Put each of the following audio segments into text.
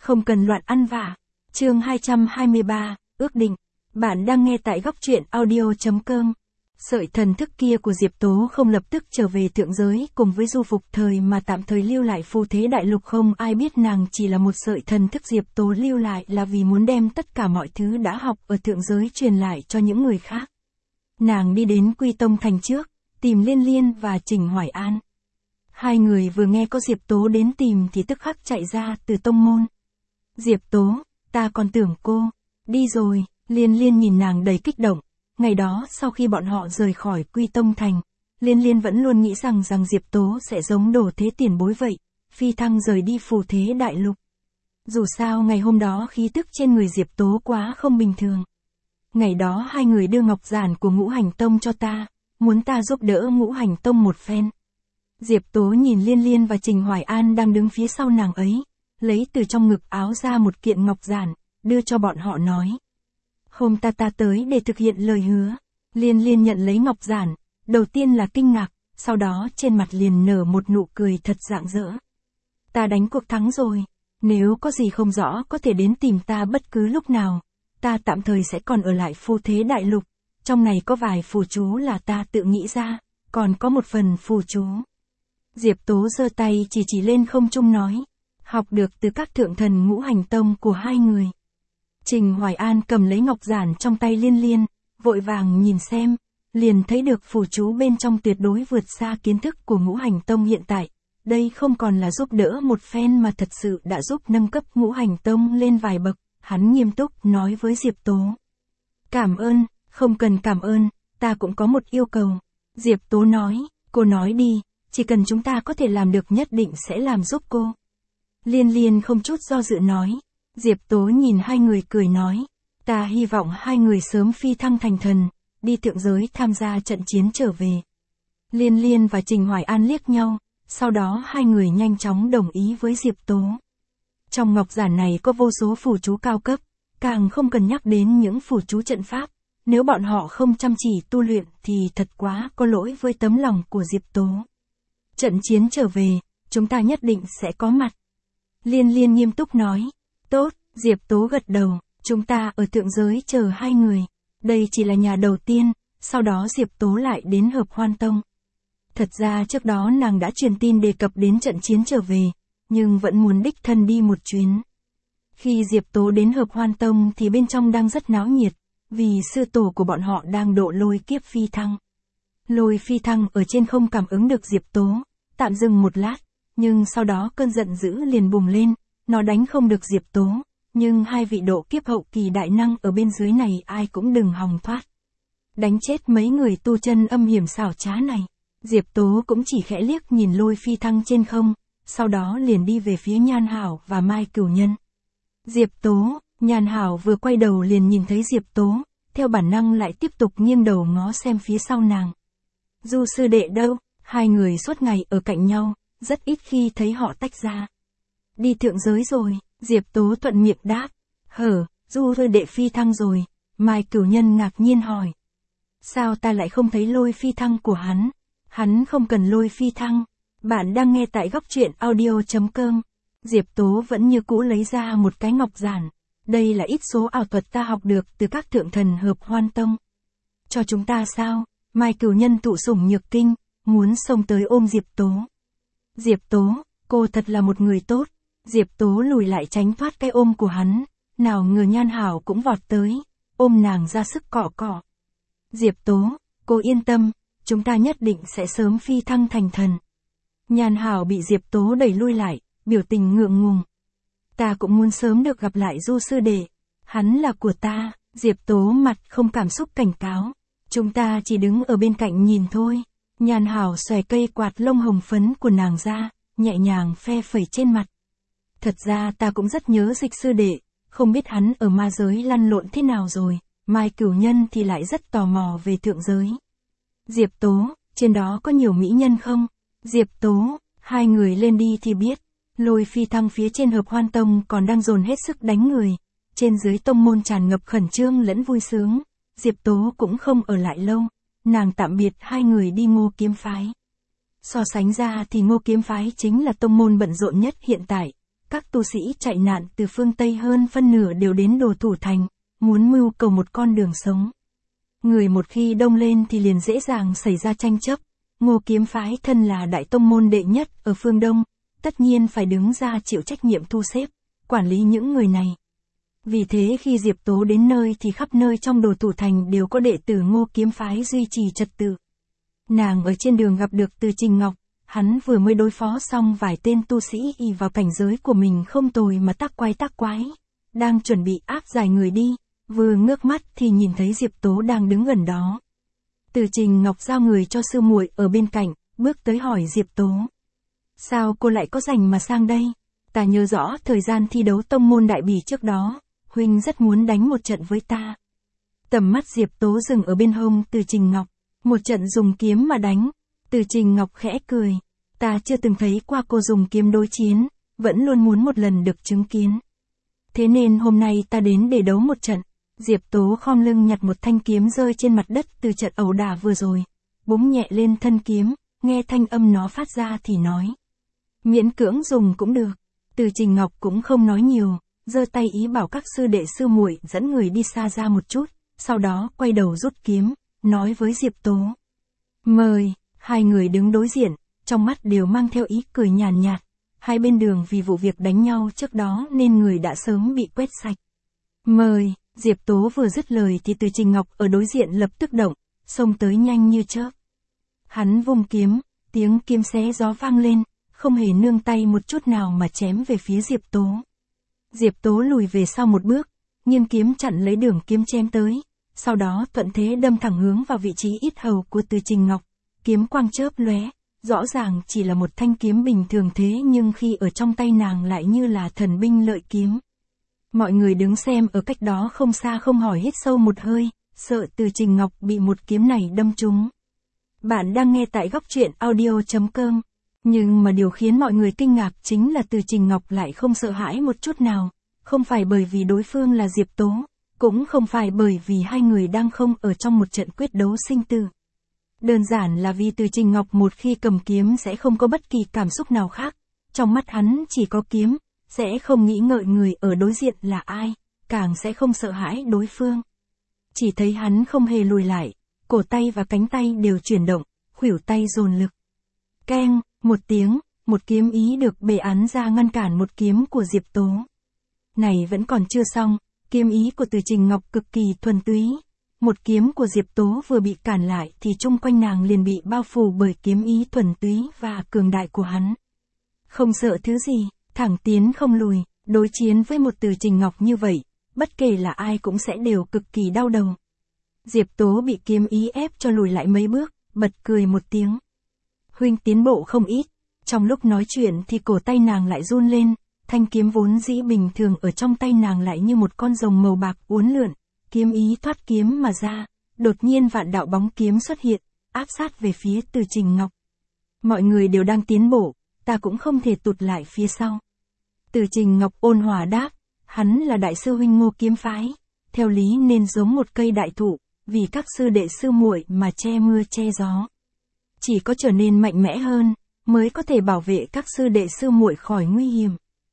Không cần loạn ăn vạ. Chương 223, ước định. Bạn đang nghe tại góc truyện audio.com. Sợi thần thức kia của Diệp Tố không lập tức trở về thượng giới cùng với Du Phục Thời mà tạm thời lưu lại phù thế đại lục, không ai biết nàng chỉ là một sợi thần thức Diệp Tố lưu lại là vì muốn đem tất cả mọi thứ đã học ở thượng giới truyền lại cho những người khác. Nàng đi đến Quy Tông Thành trước, tìm Liên Liên và Trình Hoài An. Hai người vừa nghe có Diệp Tố đến tìm thì tức khắc chạy ra từ tông môn. Diệp Tố, ta còn tưởng cô đi rồi. Liên Liên nhìn nàng đầy kích động. Ngày đó sau khi bọn họ rời khỏi Quy Tông Thành, Liên Liên vẫn luôn nghĩ rằng Diệp Tố sẽ giống Đồ Thế tiền bối vậy, phi thăng rời đi phù thế đại lục. Dù sao ngày hôm đó khí tức trên người Diệp Tố quá không bình thường. Ngày đó hai người đưa ngọc giản của Ngũ Hành Tông cho ta, muốn ta giúp đỡ Ngũ Hành Tông một phen. Diệp Tố nhìn Liên Liên và Trình Hoài An đang đứng phía sau nàng ấy, lấy từ trong ngực áo ra một kiện ngọc giản, đưa cho bọn họ nói. Hôm ta tới để thực hiện lời hứa. Liên Liên nhận lấy ngọc giản, đầu tiên là kinh ngạc, sau đó trên mặt liền nở một nụ cười thật rạng rỡ. Ta đánh cuộc thắng rồi, nếu có gì không rõ có thể đến tìm ta bất cứ lúc nào, ta tạm thời sẽ còn ở lại phù thế đại lục, trong này có vài phù chú là ta tự nghĩ ra, còn có một phần phù chú. Diệp Tố giơ tay chỉ lên không trung nói, học được từ các thượng thần Ngũ Hành Tông của hai người. Trình Hoài An cầm lấy ngọc giản trong tay Liên Liên, vội vàng nhìn xem, liền thấy được phù chú bên trong tuyệt đối vượt xa kiến thức của Ngũ Hành Tông hiện tại. Đây không còn là giúp đỡ một phen mà thật sự đã giúp nâng cấp Ngũ Hành Tông lên vài bậc, hắn nghiêm túc nói với Diệp Tố. Cảm ơn, không cần cảm ơn, ta cũng có một yêu cầu. Diệp Tố nói, cô nói đi, chỉ cần chúng ta có thể làm được nhất định sẽ làm giúp cô. Liên Liên không chút do dự nói. Diệp Tố nhìn hai người cười nói, ta hy vọng hai người sớm phi thăng thành thần, đi thượng giới tham gia trận chiến trở về. Liên Liên và Trình Hoài An liếc nhau, sau đó hai người nhanh chóng đồng ý với Diệp Tố. Trong ngọc giản này có vô số phù chú cao cấp, càng không cần nhắc đến những phù chú trận pháp, nếu bọn họ không chăm chỉ tu luyện thì thật quá có lỗi với tấm lòng của Diệp Tố. Trận chiến trở về, chúng ta nhất định sẽ có mặt. Liên Liên nghiêm túc nói. Tốt, Diệp Tố gật đầu, chúng ta ở thượng giới chờ hai người. Đây chỉ là nhà đầu tiên, sau đó Diệp Tố lại đến Hợp Hoan Tông. Thật ra trước đó nàng đã truyền tin đề cập đến trận chiến trở về, nhưng vẫn muốn đích thân đi một chuyến. Khi Diệp Tố đến Hợp Hoan Tông thì bên trong đang rất náo nhiệt, vì sư tổ của bọn họ đang độ lôi kiếp phi thăng. Lôi phi thăng ở trên không cảm ứng được Diệp Tố, tạm dừng một lát, nhưng sau đó cơn giận dữ liền bùng lên. Nó đánh không được Diệp Tố, nhưng hai vị độ kiếp hậu kỳ đại năng ở bên dưới này ai cũng đừng hòng thoát. Đánh chết mấy người tu chân âm hiểm xảo trá này. Diệp Tố cũng chỉ khẽ liếc nhìn lôi phi thăng trên không, sau đó liền đi về phía Nhan Hảo và Mai Cửu Nhân. Diệp Tố, Nhan Hảo vừa quay đầu liền nhìn thấy Diệp Tố, theo bản năng lại tiếp tục nghiêng đầu ngó xem phía sau nàng. Du sư đệ đâu? Hai người suốt ngày ở cạnh nhau, rất ít khi thấy họ tách ra. Đi thượng giới rồi, Diệp Tố thuận miệng đáp. Du sư đệ phi thăng rồi. Mai Cửu Nhân ngạc nhiên hỏi. Sao ta lại không thấy lôi phi thăng của hắn? Hắn không cần lôi phi thăng. Bạn đang nghe tại góc truyện audio.com. Diệp Tố vẫn như cũ lấy ra một cái ngọc giản. Đây là ít số ảo thuật ta học được từ các thượng thần Hợp Hoan Tông. Cho chúng ta sao? Mai Cửu Nhân tụ sủng nhược kinh, muốn xông tới ôm Diệp Tố. Diệp Tố, cô thật là một người tốt. Diệp Tố lùi lại tránh thoát cái ôm của hắn, nào ngờ Nhan Hảo cũng vọt tới, ôm nàng ra sức cọ cọ. Diệp Tố, cô yên tâm, chúng ta nhất định sẽ sớm phi thăng thành thần. Nhan Hảo bị Diệp Tố đẩy lui lại, biểu tình ngượng ngùng. Ta cũng muốn sớm được gặp lại Du sư đệ, hắn là của ta. Diệp Tố mặt không cảm xúc cảnh cáo, chúng ta chỉ đứng ở bên cạnh nhìn thôi. Nhan Hảo xòe cây quạt lông hồng phấn của nàng ra, nhẹ nhàng phe phẩy trên mặt. Thật ra ta cũng rất nhớ Dịch sư đệ, không biết hắn ở ma giới lăn lộn thế nào rồi. Mai Cửu Nhân thì lại rất tò mò về thượng giới. Diệp Tố, trên đó có nhiều mỹ nhân không? Diệp Tố, hai người lên đi thì biết. Lôi phi thăng phía trên Hợp Hoan Tông còn đang dồn hết sức đánh người. Trên dưới tông môn tràn ngập khẩn trương lẫn vui sướng. Diệp Tố cũng không ở lại lâu. Nàng tạm biệt hai người đi Ngô Kiếm Phái. So sánh ra thì Ngô Kiếm Phái chính là tông môn bận rộn nhất hiện tại. các tu sĩ chạy nạn từ phương Tây hơn phân nửa đều đến Đồ Thủ Thành, muốn mưu cầu một con đường sống. Người một khi đông lên thì liền dễ dàng xảy ra tranh chấp. Ngô Kiếm phái thân là đại tông môn đệ nhất ở phương Đông, tất nhiên phải đứng ra chịu trách nhiệm thu xếp, quản lý những người này. Vì thế khi Diệp Tố đến nơi thì khắp nơi trong Đồ Thủ Thành đều có đệ tử Ngô Kiếm phái duy trì trật tự. Nàng ở trên đường gặp được Từ Trình Ngọc, hắn vừa mới đối phó xong vài tên tu sĩ y vào cảnh giới của mình không tồi mà tác quái, đang chuẩn bị áp giải người đi, vừa ngước mắt thì nhìn thấy Diệp Tố đang đứng gần đó. Từ Trình Ngọc giao người cho sư muội ở bên cạnh, bước tới hỏi Diệp Tố. Sao cô lại có rảnh mà sang đây? Ta nhớ rõ thời gian thi đấu tông môn đại bỉ trước đó, huynh rất muốn đánh một trận với ta. Tầm mắt Diệp Tố dừng ở bên hông Từ Trình Ngọc, một trận dùng kiếm mà đánh. Từ Trình Ngọc khẽ cười, ta chưa từng thấy qua cô dùng kiếm đối chiến, vẫn luôn muốn một lần được chứng kiến. Thế nên hôm nay ta đến để đấu một trận. Diệp Tố khom lưng nhặt một thanh kiếm rơi trên mặt đất từ trận ẩu đả vừa rồi, búng nhẹ lên thân kiếm, nghe thanh âm nó phát ra thì nói. Miễn cưỡng dùng cũng được. Từ Trình Ngọc cũng không nói nhiều, giơ tay ý bảo các sư đệ sư muội dẫn người đi xa ra một chút, sau đó quay đầu rút kiếm, nói với Diệp Tố. Mời. Hai người đứng đối diện, trong mắt đều mang theo ý cười nhàn nhạt. Hai bên đường vì vụ việc đánh nhau trước đó nên người đã sớm bị quét sạch. Mời. Diệp Tố vừa dứt lời thì Từ Trình Ngọc ở đối diện lập tức động, xông tới nhanh như chớp. Hắn vung kiếm, tiếng kiếm xé gió vang lên, không hề nương tay một chút nào mà chém về phía Diệp Tố. Diệp Tố lùi về sau một bước, nghiêng kiếm chặn lấy đường kiếm chém tới, sau đó thuận thế đâm thẳng hướng vào vị trí yết hầu của Từ Trình Ngọc. Kiếm quang chớp lóe, rõ ràng chỉ là một thanh kiếm bình thường thế nhưng khi ở trong tay nàng lại như là thần binh lợi kiếm. Mọi người đứng xem ở cách đó không xa không hỏi hít sâu một hơi, sợ Từ Trình Ngọc bị một kiếm này đâm trúng. Bạn đang nghe tại góc truyện audio.com. Nhưng mà điều khiến mọi người kinh ngạc chính là Từ Trình Ngọc lại không sợ hãi một chút nào, không phải bởi vì đối phương là Diệp Tố, cũng không phải bởi vì hai người đang không ở trong một trận quyết đấu sinh tử. Đơn giản là vì Từ Trình Ngọc một khi cầm kiếm sẽ không có bất kỳ cảm xúc nào khác, trong mắt hắn chỉ có kiếm, sẽ không nghĩ ngợi người ở đối diện là ai, càng sẽ không sợ hãi đối phương. Chỉ thấy hắn không hề lùi lại, cổ tay và cánh tay đều chuyển động, khuỷu tay dồn lực. Keng, một tiếng, một kiếm ý được bề án ra ngăn cản một kiếm của Diệp Tố. Này vẫn còn chưa xong, kiếm ý của Từ Trình Ngọc cực kỳ thuần túy. Một kiếm của Diệp Tố vừa bị cản lại thì chung quanh nàng liền bị bao phủ bởi kiếm ý thuần túy và cường đại của hắn. Không sợ thứ gì, thẳng tiến không lùi, đối chiến với một Từ Trình Ngọc như vậy, bất kể là ai cũng sẽ đều cực kỳ đau đầu. Diệp Tố bị kiếm ý ép cho lùi lại mấy bước, bật cười một tiếng. Huynh tiến bộ không ít, trong lúc nói chuyện thì cổ tay nàng lại run lên, thanh kiếm vốn dĩ bình thường ở trong tay nàng lại như một con rồng màu bạc uốn lượn. Kiếm ý thoát kiếm mà ra, đột nhiên vạn đạo bóng kiếm xuất hiện, áp sát về phía Từ Trình Ngọc. Mọi người đều đang tiến bộ, ta cũng không thể tụt lại phía sau. Từ Trình Ngọc ôn hòa đáp, hắn là đại sư huynh Ngô Kiếm phái, theo lý nên giống một cây đại thụ, vì các sư đệ sư muội mà che mưa che gió. Chỉ có trở nên mạnh mẽ hơn, mới có thể bảo vệ các sư đệ sư muội khỏi nguy hiểm.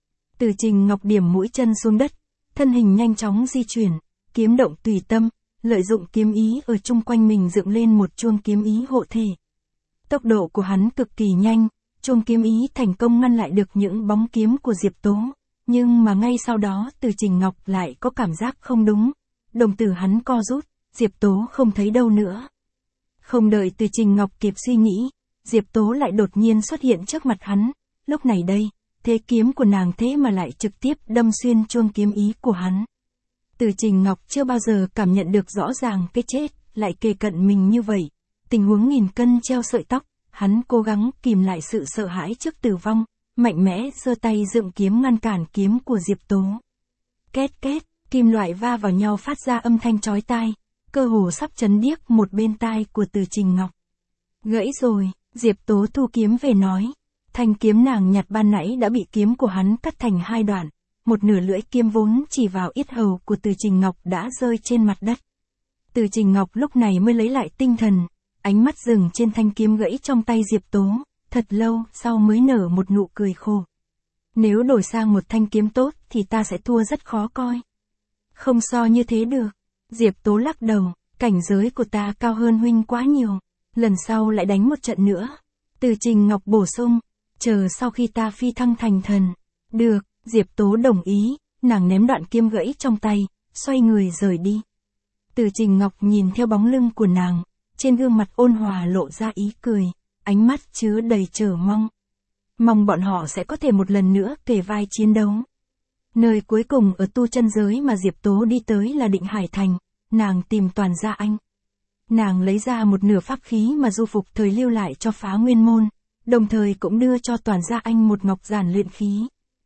Từ Trình Ngọc điểm mũi chân xuống đất, thân hình nhanh chóng di chuyển. Kiếm động tùy tâm, lợi dụng kiếm ý ở chung quanh mình dựng lên một chuông kiếm ý hộ thể. Tốc độ của hắn cực kỳ nhanh, chuông kiếm ý thành công ngăn lại được những bóng kiếm của Diệp Tố, nhưng mà ngay sau đó Từ Trình Ngọc lại có cảm giác không đúng, đồng tử hắn co rút, Diệp Tố không thấy đâu nữa. Không đợi Từ Trình Ngọc kịp suy nghĩ, Diệp Tố lại đột nhiên xuất hiện trước mặt hắn, lúc này đây, thế kiếm của nàng thế mà lại trực tiếp đâm xuyên chuông kiếm ý của hắn. Từ Trình Ngọc chưa bao giờ cảm nhận được rõ ràng cái chết lại kề cận mình như vậy, tình huống nghìn cân treo sợi tóc, hắn cố gắng kìm lại sự sợ hãi trước tử vong, mạnh mẽ giơ tay dựng kiếm ngăn cản kiếm của Diệp Tố. Két két, kim loại va vào nhau phát ra âm thanh chói tai, cơ hồ sắp chấn điếc một bên tai của Từ Trình Ngọc. Gãy rồi, Diệp Tố thu kiếm về nói, thanh kiếm nàng nhặt ban nãy đã bị kiếm của hắn cắt thành hai đoạn. Một nửa lưỡi kiếm vốn chỉ vào yết hầu của Từ Trình Ngọc đã rơi trên mặt đất. Từ Trình Ngọc lúc này mới lấy lại tinh thần, ánh mắt dừng trên thanh kiếm gãy trong tay Diệp Tố, thật lâu sau mới nở một nụ cười khổ. Nếu đổi sang một thanh kiếm tốt thì ta sẽ thua rất khó coi. Không so như thế được. Diệp Tố lắc đầu, cảnh giới của ta cao hơn huynh quá nhiều. Lần sau lại đánh một trận nữa. Từ Trình Ngọc bổ sung, chờ sau khi ta phi thăng thành thần. Được, Diệp Tố đồng ý, nàng ném đoạn kiếm gãy trong tay, xoay người rời đi. Từ Trình Ngọc nhìn theo bóng lưng của nàng, trên gương mặt ôn hòa lộ ra ý cười, ánh mắt chứa đầy chờ mong. Mong bọn họ sẽ có thể một lần nữa kề vai chiến đấu. Nơi cuối cùng ở tu chân giới mà Diệp Tố đi tới là Định Hải Thành, nàng tìm Toàn Gia Anh. Nàng lấy ra một nửa pháp khí mà Du Phục thời lưu lại cho Phá Nguyên Môn, đồng thời cũng đưa cho Toàn Gia Anh một ngọc giản luyện khí.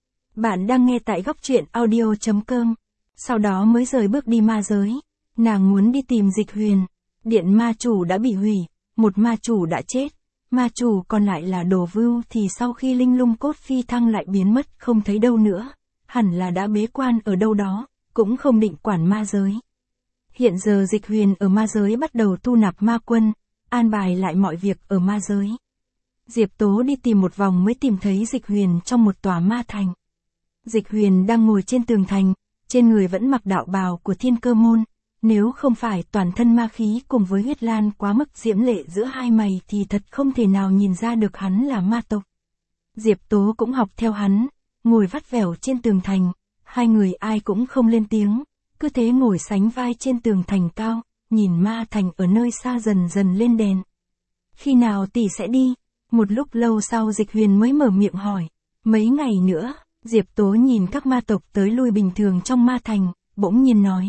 Bạn đang nghe tại góc truyện audio.com. Sau đó mới rời bước đi ma giới. Nàng muốn đi tìm Dịch Huyền. Điện ma chủ đã bị hủy, một ma chủ đã chết. Ma chủ còn lại là Đồ Vưu thì sau khi linh lung cốt phi thăng lại biến mất không thấy đâu nữa. Hẳn là đã bế quan ở đâu đó, cũng không định quản ma giới. Hiện giờ Dịch Huyền ở ma giới bắt đầu thu nạp ma quân, an bài lại mọi việc ở ma giới. Diệp Tố đi tìm một vòng mới tìm thấy Dịch Huyền trong một tòa ma thành. Dịch Huyền đang ngồi trên tường thành, trên người vẫn mặc đạo bào của Thiên Cơ Môn. Nếu không phải toàn thân ma khí cùng với huyết lan quá mức diễm lệ giữa hai mày thì thật không thể nào nhìn ra được hắn là ma tộc. Diệp Tố cũng học theo hắn, ngồi vắt vẻo trên tường thành, hai người ai cũng không lên tiếng, cứ thế ngồi sánh vai trên tường thành cao, nhìn ma thành ở nơi xa dần dần lên đèn. Khi nào tỷ sẽ đi? Một lúc lâu sau Dịch Huyền mới mở miệng hỏi. Mấy ngày nữa, Diệp Tố nhìn các ma tộc tới lui bình thường trong ma thành, bỗng nhiên nói.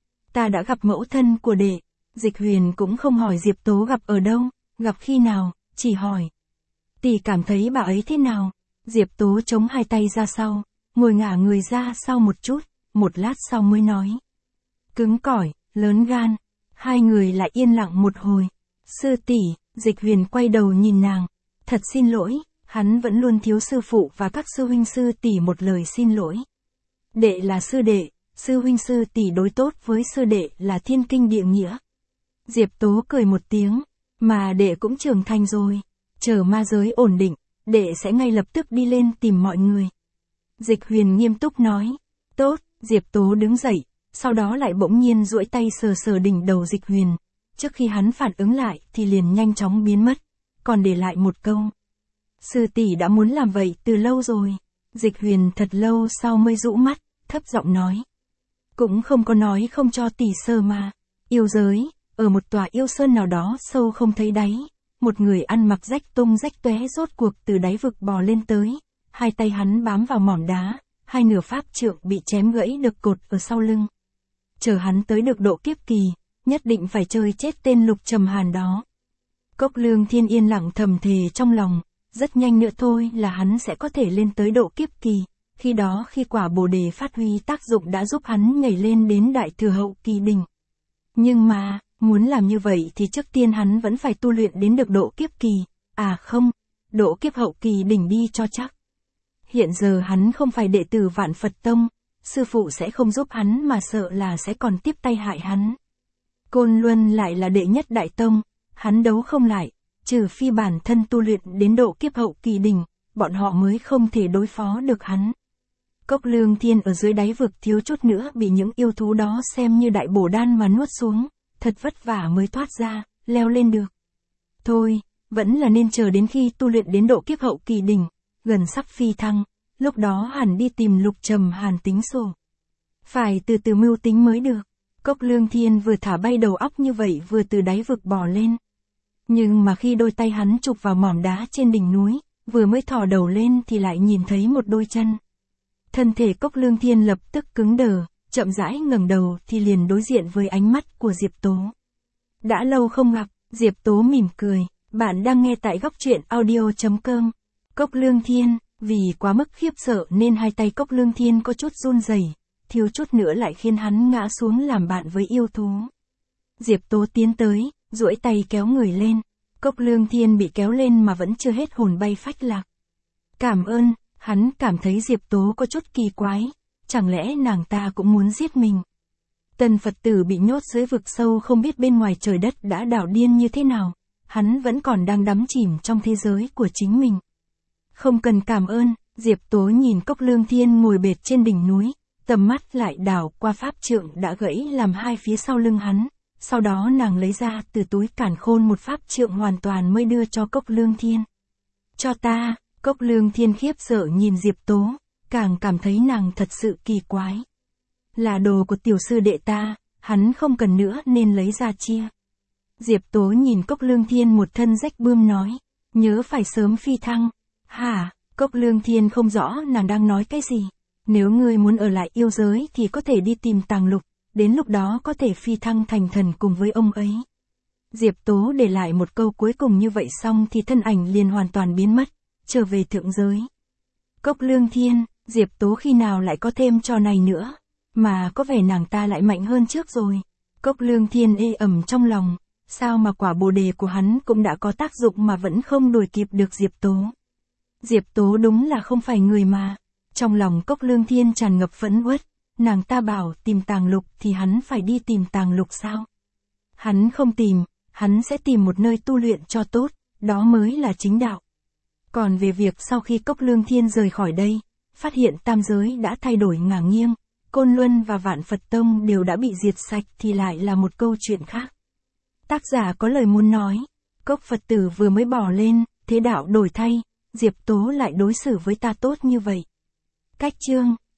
Ta đã gặp mẫu thân của đệ. Dịch Huyền cũng không hỏi Diệp Tố gặp ở đâu, gặp khi nào, chỉ hỏi. Tỷ cảm thấy bà ấy thế nào? Diệp Tố chống hai tay ra sau, ngồi ngả người ra sau một chút, một lát sau mới nói. Cứng cỏi, lớn gan. Hai người lại yên lặng một hồi. Sư tỷ, Dịch Huyền quay đầu nhìn nàng. Thật xin lỗi, hắn vẫn luôn thiếu sư phụ và các sư huynh sư tỷ một lời xin lỗi. Đệ là sư đệ, sư huynh sư tỷ đối tốt với sư đệ là thiên kinh địa nghĩa. Diệp Tố cười một tiếng, mà đệ cũng trưởng thành rồi. Chờ ma giới ổn định, đệ sẽ ngay lập tức đi lên tìm mọi người. Dịch Huyền nghiêm túc nói. Tốt, Diệp Tố đứng dậy, sau đó lại bỗng nhiên duỗi tay sờ sờ đỉnh đầu Dịch Huyền. Trước khi hắn phản ứng lại thì liền nhanh chóng biến mất, còn để lại một câu. Sư tỷ đã muốn làm vậy từ lâu rồi. Dịch Huyền thật lâu sau mới rũ mắt, thấp giọng nói. Cũng không có nói không cho tỷ sơ mà. Yêu giới, ở một tòa yêu sơn nào đó sâu không thấy đáy. Một người ăn mặc rách tung rách tóe rốt cuộc từ đáy vực bò lên tới. Hai tay hắn bám vào mỏm đá, hai nửa pháp trượng bị chém gãy được cột ở sau lưng. Chờ hắn tới được độ kiếp kỳ, nhất định phải chơi chết tên Lục Trầm Hàn đó. Cốc Lương Thiên yên lặng thầm thề trong lòng, rất nhanh nữa thôi là hắn sẽ có thể lên tới độ kiếp kỳ. Khi đó khi quả Bồ Đề phát huy tác dụng đã giúp hắn nhảy lên đến đại thừa hậu kỳ đỉnh. Nhưng mà, muốn làm như vậy thì trước tiên hắn vẫn phải tu luyện đến được độ kiếp kỳ. À không, độ kiếp hậu kỳ đỉnh đi cho chắc. Hiện giờ hắn không phải đệ tử Vạn Phật Tông, sư phụ sẽ không giúp hắn mà sợ là sẽ còn tiếp tay hại hắn. Côn Luân lại là đệ nhất đại tông, hắn đấu không lại, trừ phi bản thân tu luyện đến độ kiếp hậu kỳ đỉnh, bọn họ mới không thể đối phó được hắn. Cốc Lương Thiên ở dưới đáy vực thiếu chút nữa bị những yêu thú đó xem như đại bổ đan mà nuốt xuống, thật vất vả mới thoát ra, leo lên được. Thôi, vẫn là nên chờ đến khi tu luyện đến độ kiếp hậu kỳ đỉnh, gần sắp phi thăng, lúc đó hẳn đi tìm Lục Trầm Hàn tính sổ. Phải từ từ mưu tính mới được. Cốc Lương Thiên vừa thả bay đầu óc như vậy vừa từ đáy vực bò lên. Nhưng mà khi đôi tay hắn chụp vào mỏm đá trên đỉnh núi, vừa mới thò đầu lên thì lại nhìn thấy một đôi chân. Thân thể Cốc Lương Thiên lập tức cứng đờ, chậm rãi ngẩng đầu thì liền đối diện với ánh mắt của Diệp Tố. Đã lâu không gặp, Diệp Tố mỉm cười, bạn đang nghe tại góc truyện audio.com. Cốc Lương Thiên, vì quá mức khiếp sợ nên hai tay Cốc Lương Thiên có chút run rẩy, thiếu chút nữa lại khiến hắn ngã xuống làm bạn với yêu thú. Diệp Tố tiến tới, duỗi tay kéo người lên. Cốc Lương Thiên bị kéo lên mà vẫn chưa hết hồn bay phách lạc. Cảm ơn, hắn cảm thấy Diệp Tố có chút kỳ quái, chẳng lẽ nàng ta cũng muốn giết mình. Tần Phật tử bị nhốt dưới vực sâu không biết bên ngoài trời đất đã đảo điên như thế nào, hắn vẫn còn đang đắm chìm trong thế giới của chính mình. Không cần cảm ơn, Diệp Tố nhìn Cốc Lương Thiên ngồi bệt trên đỉnh núi, tầm mắt lại đảo qua pháp trượng đã gãy làm hai phía sau lưng hắn, sau đó nàng lấy ra từ túi càn khôn một pháp trượng hoàn toàn mới đưa cho Cốc Lương Thiên. Cho ta, Cốc Lương Thiên khiếp sợ nhìn Diệp Tố, càng cảm thấy nàng thật sự kỳ quái. Là đồ của tiểu sư đệ ta, hắn không cần nữa nên lấy ra chia. Diệp Tố nhìn Cốc Lương Thiên một thân rách bươm nói, nhớ phải sớm phi thăng. Hả? Cốc Lương Thiên không rõ nàng đang nói cái gì. Nếu ngươi muốn ở lại yêu giới thì có thể đi tìm Tàng Lục, đến lúc đó có thể phi thăng thành thần cùng với ông ấy. Diệp Tố để lại một câu cuối cùng như vậy xong thì thân ảnh liền hoàn toàn biến mất, trở về thượng giới. Cốc Lương Thiên, Diệp Tố khi nào lại có thêm trò này nữa, mà có vẻ nàng ta lại mạnh hơn trước rồi. Cốc Lương Thiên ê ẩm trong lòng, sao mà quả bồ đề của hắn cũng đã có tác dụng mà vẫn không đuổi kịp được Diệp Tố. Diệp Tố đúng là không phải người mà. Trong lòng Cốc Lương Thiên tràn ngập phẫn uất, nàng ta bảo tìm Tàng Lục thì hắn phải đi tìm Tàng Lục sao? Hắn không tìm, hắn sẽ tìm một nơi tu luyện cho tốt, đó mới là chính đạo. Còn về việc sau khi Cốc Lương Thiên rời khỏi đây, phát hiện tam giới đã thay đổi ngả nghiêng, Côn Luân và Vạn Phật Tông đều đã bị diệt sạch thì lại là một câu chuyện khác. Tác giả có lời muốn nói, Cốc Phật tử vừa mới bỏ lên, thế đạo đổi thay, Diệp Tố lại đối xử với ta tốt như vậy. Cách chương